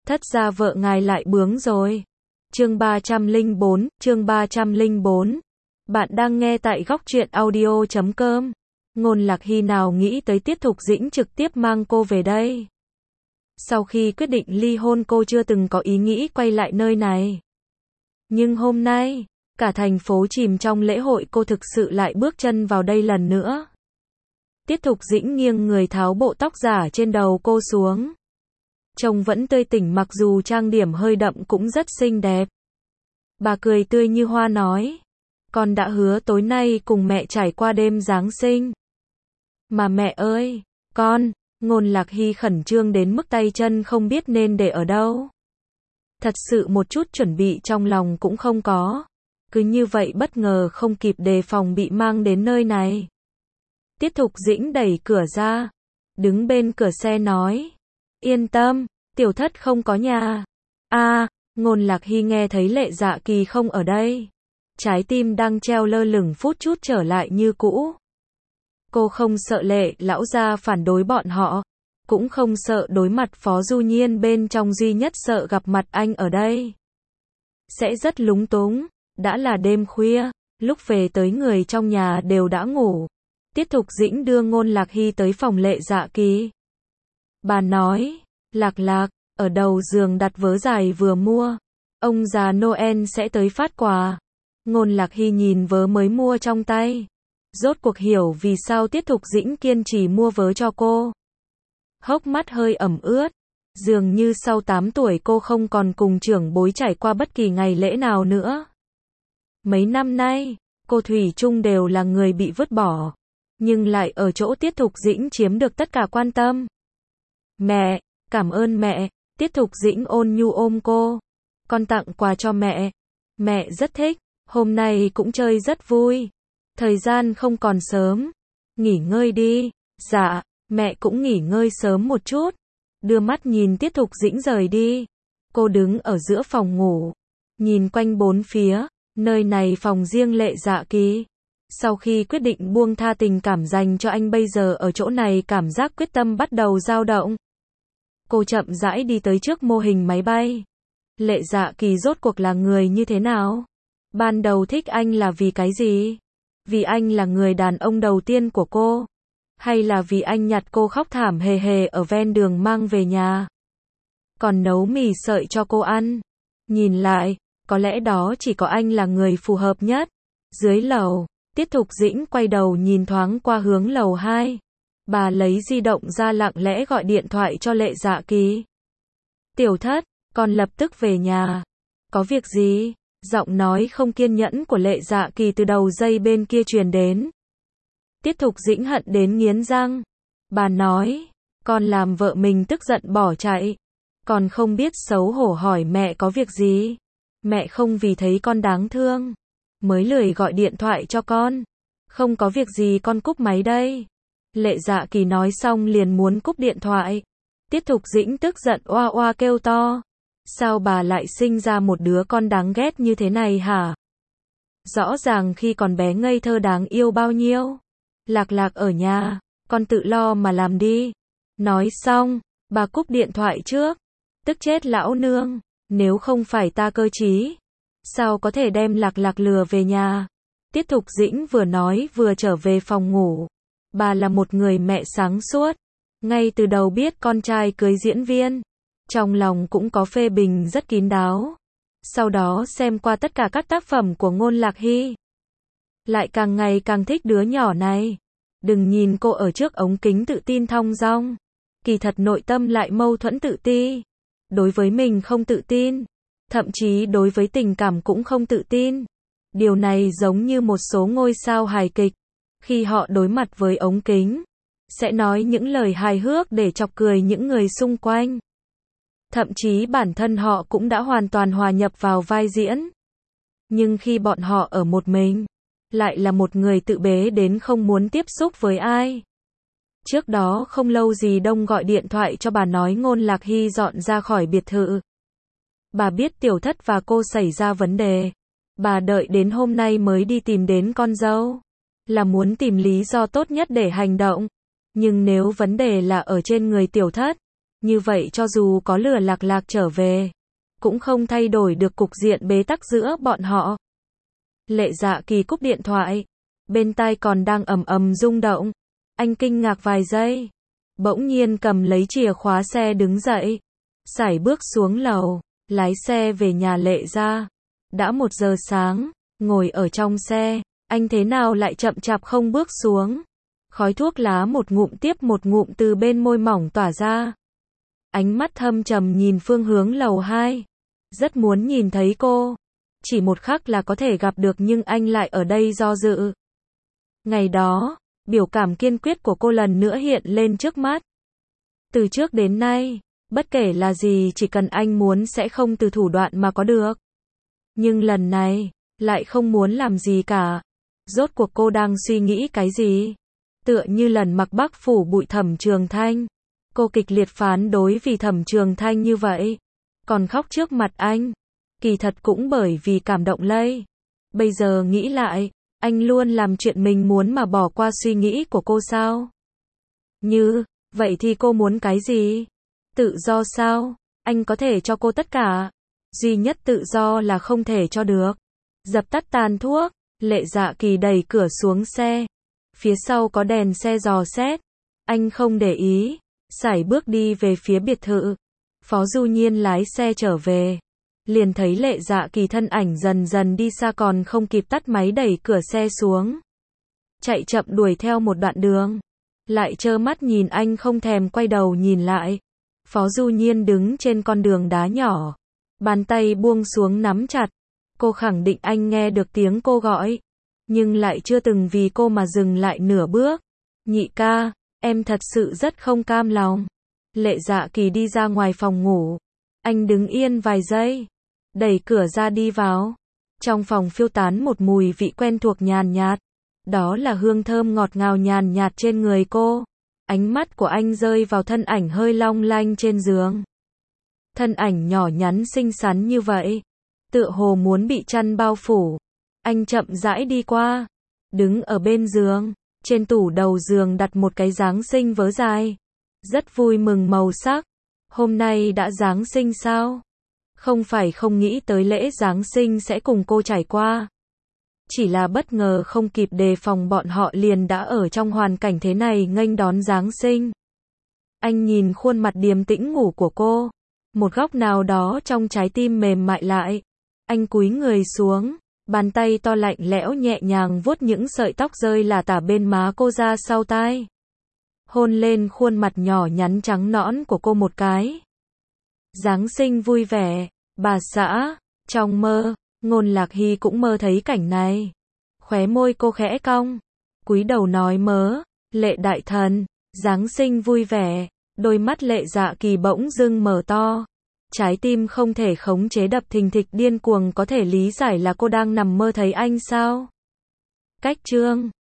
Thất gia vợ ngài lại bướng rồi. Chương 304. Bạn đang nghe tại góc truyện audio.com. Ngôn Lạc Hy nào nghĩ tới Tiết Thục Dĩnh trực tiếp mang cô về đây. Sau khi quyết định ly hôn cô chưa từng có ý nghĩ quay lại nơi này. Nhưng hôm nay, cả thành phố chìm trong lễ hội, cô thực sự lại bước chân vào đây lần nữa. Tiết Thục Dĩnh nghiêng người tháo bộ tóc giả trên đầu cô xuống. Trông vẫn tươi tỉnh, mặc dù trang điểm hơi đậm cũng rất xinh đẹp. Bà cười tươi như hoa nói, con đã hứa tối nay cùng mẹ trải qua đêm Giáng sinh. Mà mẹ ơi, con, Ngôn Lạc Hy khẩn trương đến mức tay chân không biết nên để ở đâu. Thật sự một chút chuẩn bị trong lòng cũng không có. Cứ như vậy bất ngờ không kịp đề phòng bị mang đến nơi này. Tiết Thục Dĩnh đẩy cửa ra, đứng bên cửa xe nói, yên tâm, tiểu thất không có nhà. Ngôn Lạc Hy nghe thấy Lệ Dạ Kỳ không ở đây. Trái tim đang treo lơ lửng phút chút trở lại như cũ. Cô không sợ Lệ lão gia phản đối bọn họ, cũng không sợ đối mặt Phó Du Nhiên bên trong, duy nhất sợ gặp mặt anh ở đây sẽ rất lúng túng. Đã là đêm khuya, lúc về tới người trong nhà đều đã ngủ. Tiết Thục Dĩnh đưa Ngôn Lạc Hy tới phòng Lệ Dạ Kỳ. Bà nói, Lạc Lạc, ở đầu giường đặt vớ dài vừa mua. Ông già Noel sẽ tới phát quà. Ngôn Lạc Hy nhìn vớ mới mua trong tay. Rốt cuộc hiểu vì sao Tiết Thục Dĩnh kiên trì mua vớ cho cô. Hốc mắt hơi ẩm ướt. Dường như sau 8 tuổi cô không còn cùng trưởng bối trải qua bất kỳ ngày lễ nào nữa. Mấy năm nay, cô thủy chung đều là người bị vứt bỏ. Nhưng lại ở chỗ Tiết Thục Dĩnh chiếm được tất cả quan tâm. Mẹ, cảm ơn mẹ. Tiết Thục Dĩnh ôn nhu ôm cô. Con tặng quà cho mẹ. Mẹ rất thích. Hôm nay cũng chơi rất vui. Thời gian không còn sớm. Nghỉ ngơi đi. Dạ, mẹ cũng nghỉ ngơi sớm một chút. Đưa mắt nhìn Tiết Thục Dĩnh rời đi. Cô đứng ở giữa phòng ngủ. Nhìn quanh bốn phía. Nơi này phòng riêng Lệ Dạ Kỳ. Sau khi quyết định buông tha tình cảm dành cho anh, bây giờ ở chỗ này cảm giác quyết tâm bắt đầu dao động. Cô chậm rãi đi tới trước mô hình máy bay. Lệ Dạ Kỳ rốt cuộc là người như thế nào? Ban đầu thích anh là vì cái gì? Vì anh là người đàn ông đầu tiên của cô? Hay là vì anh nhặt cô khóc thảm hề hề ở ven đường mang về nhà? Còn nấu mì sợi cho cô ăn? Nhìn lại, có lẽ đó chỉ có anh là người phù hợp nhất. Dưới lầu, Tiết Thục Dĩnh quay đầu nhìn thoáng qua hướng lầu 2. Bà lấy di động ra lặng lẽ gọi điện thoại cho Lệ Dạ Kỳ. Tiểu thất, con lập tức về nhà. Có việc gì? Giọng nói không kiên nhẫn của Lệ Dạ Kỳ từ đầu dây bên kia truyền đến. Tiết Thục Dĩnh hận đến nghiến răng. Bà nói, con làm vợ mình tức giận bỏ chạy. Còn không biết xấu hổ hỏi mẹ có việc gì. Mẹ không vì thấy con đáng thương mới lười gọi điện thoại cho con. Không có việc gì, con cúp máy đây. Lệ Dạ Kỳ nói xong liền muốn cúp điện thoại. Tiết Thục Dĩnh tức giận oa oa kêu to. Sao bà lại sinh ra một đứa con đáng ghét như thế này hả? Rõ ràng khi còn bé ngây thơ đáng yêu bao nhiêu. Lạc Lạc ở nhà, con tự lo mà làm đi. Nói xong, bà cúp điện thoại trước. Tức chết lão nương, nếu không phải ta cơ trí, sao có thể đem Lạc Lạc lừa về nhà? Tiết Thục Dĩnh vừa nói vừa trở về phòng ngủ. Bà là một người mẹ sáng suốt. Ngay từ đầu biết con trai cưới diễn viên. Trong lòng cũng có phê bình rất kín đáo. Sau đó xem qua tất cả các tác phẩm của Ngôn Lạc Hy. Lại càng ngày càng thích đứa nhỏ này. Đừng nhìn cô ở trước ống kính tự tin thong dong. Kỳ thật nội tâm lại mâu thuẫn tự ti. Đối với mình không tự tin. Thậm chí đối với tình cảm cũng không tự tin. Điều này giống như một số ngôi sao hài kịch. Khi họ đối mặt với ống kính, sẽ nói những lời hài hước để chọc cười những người xung quanh. Thậm chí bản thân họ cũng đã hoàn toàn hòa nhập vào vai diễn. Nhưng khi bọn họ ở một mình, lại là một người tự bế đến không muốn tiếp xúc với ai. Trước đó không lâu gì Đông gọi điện thoại cho bà nói Ngôn Lạc Hy dọn ra khỏi biệt thự. Bà biết tiểu thất và cô xảy ra vấn đề. Bà đợi đến hôm nay mới đi tìm đến con dâu. Là muốn tìm lý do tốt nhất để hành động. Nhưng nếu vấn đề là ở trên người tiểu thất, Như vậy cho dù có lừa Lạc Lạc trở về, cũng không thay đổi được cục diện bế tắc giữa bọn họ. Lệ Dạ Kỳ cúp điện thoại, bên tai còn đang ầm ầm rung động. Anh kinh ngạc vài giây, bỗng nhiên cầm lấy chìa khóa xe đứng dậy, sải bước xuống lầu, lái xe về nhà Lệ gia. Đã 1 giờ sáng, ngồi ở trong xe, anh thế nào lại chậm chạp không bước xuống. Khói thuốc lá một ngụm tiếp một ngụm từ bên môi mỏng tỏa ra. Ánh mắt thâm trầm nhìn phương hướng lầu 2. Rất muốn nhìn thấy cô. Chỉ một khắc là có thể gặp được nhưng anh lại ở đây do dự. Ngày đó, biểu cảm kiên quyết của cô lần nữa hiện lên trước mắt. Từ trước đến nay, bất kể là gì chỉ cần anh muốn sẽ không từ thủ đoạn mà có được. Nhưng lần này, lại không muốn làm gì cả. Rốt cuộc cô đang suy nghĩ cái gì? Tựa như lần mặc Bắc phủ bụi Thẩm Trường Thanh. Cô kịch liệt phán đối vì Thẩm Trường Thanh như vậy. Còn khóc trước mặt anh. Kỳ thật cũng bởi vì cảm động lây. Bây giờ nghĩ lại, anh luôn làm chuyện mình muốn mà bỏ qua suy nghĩ của cô sao? Vậy thì cô muốn cái gì? Tự do sao? Anh có thể cho cô tất cả. Duy nhất tự do là không thể cho được. Dập tắt tàn thuốc, Lệ Dạ Kỳ đẩy cửa xuống xe. Phía sau có đèn xe dò xét. Anh không để ý, sải bước đi về phía biệt thự. Phó Du Nhiên lái xe trở về. Liền thấy Lệ Dạ Kỳ thân ảnh dần dần đi xa còn không kịp tắt máy đẩy cửa xe xuống. Chạy chậm đuổi theo một đoạn đường. Lại trơ mắt nhìn anh không thèm quay đầu nhìn lại. Phó Du Nhiên đứng trên con đường đá nhỏ. Bàn tay buông xuống nắm chặt. Cô khẳng định anh nghe được tiếng cô gọi. Nhưng lại chưa từng vì cô mà dừng lại nửa bước. Nhị ca, em thật sự rất không cam lòng. Lệ Dạ Kỳ đi ra ngoài phòng ngủ. Anh đứng yên vài giây. Đẩy cửa ra đi vào. Trong phòng phiêu tán một mùi vị quen thuộc nhàn nhạt. Đó là hương thơm ngọt ngào nhàn nhạt trên người cô. Ánh mắt của anh rơi vào thân ảnh hơi long lanh trên giường. Thân ảnh nhỏ nhắn xinh xắn như vậy. Tựa hồ muốn bị chăn bao phủ. Anh chậm rãi đi qua. Đứng ở bên giường. Trên tủ đầu giường đặt một cái Giáng sinh vớ dài. Rất vui mừng màu sắc. Hôm nay đã Giáng sinh sao? Không phải không nghĩ tới lễ Giáng sinh sẽ cùng cô trải qua. Chỉ là bất ngờ không kịp đề phòng bọn họ liền đã ở trong hoàn cảnh thế này nghênh đón Giáng sinh. Anh nhìn khuôn mặt điềm tĩnh ngủ của cô. Một góc nào đó trong trái tim mềm mại lại. Anh cúi người xuống. Bàn tay to lạnh lẽo nhẹ nhàng vuốt những sợi tóc rơi lả tả bên má cô ra sau tai. Hôn lên khuôn mặt nhỏ nhắn trắng nõn của cô một cái. Giáng sinh vui vẻ, bà xã. Trong mơ, Ngôn Lạc Hy cũng mơ thấy cảnh này. Khóe môi cô khẽ cong. Cúi đầu nói mớ. Lệ đại thần, Giáng sinh vui vẻ. Đôi mắt Lệ Dạ Kỳ bỗng dưng mở to. Trái tim không thể khống chế đập thình thịch điên cuồng có thể lý giải là cô đang nằm mơ thấy anh sao? Cách chương